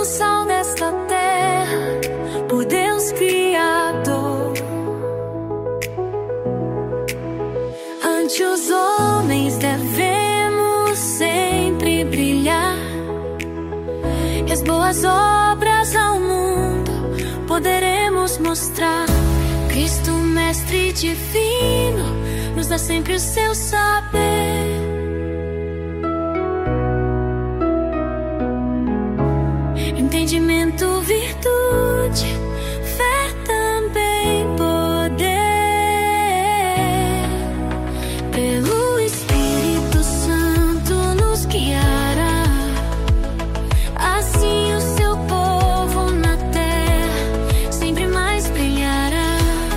como sal desta terra, por Deus Criador. Ante os homens devemos sempre brilhar, e as boas obras ao mundo poderemos mostrar. Cristo, Mestre Divino, nos dá sempre o seu saber. Entendimento, virtude, fé, também poder. Pelo Espírito Santo nos guiará, assim o seu povo na terra sempre mais brilhará.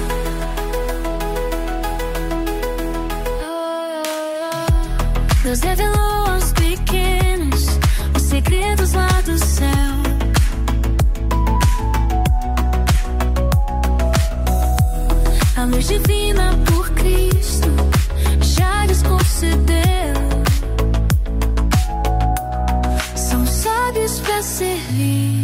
Deus revelou aos pequenos os segredos lá do céu. A luz divina por Cristo já lhes concedeu. São sábios para servir.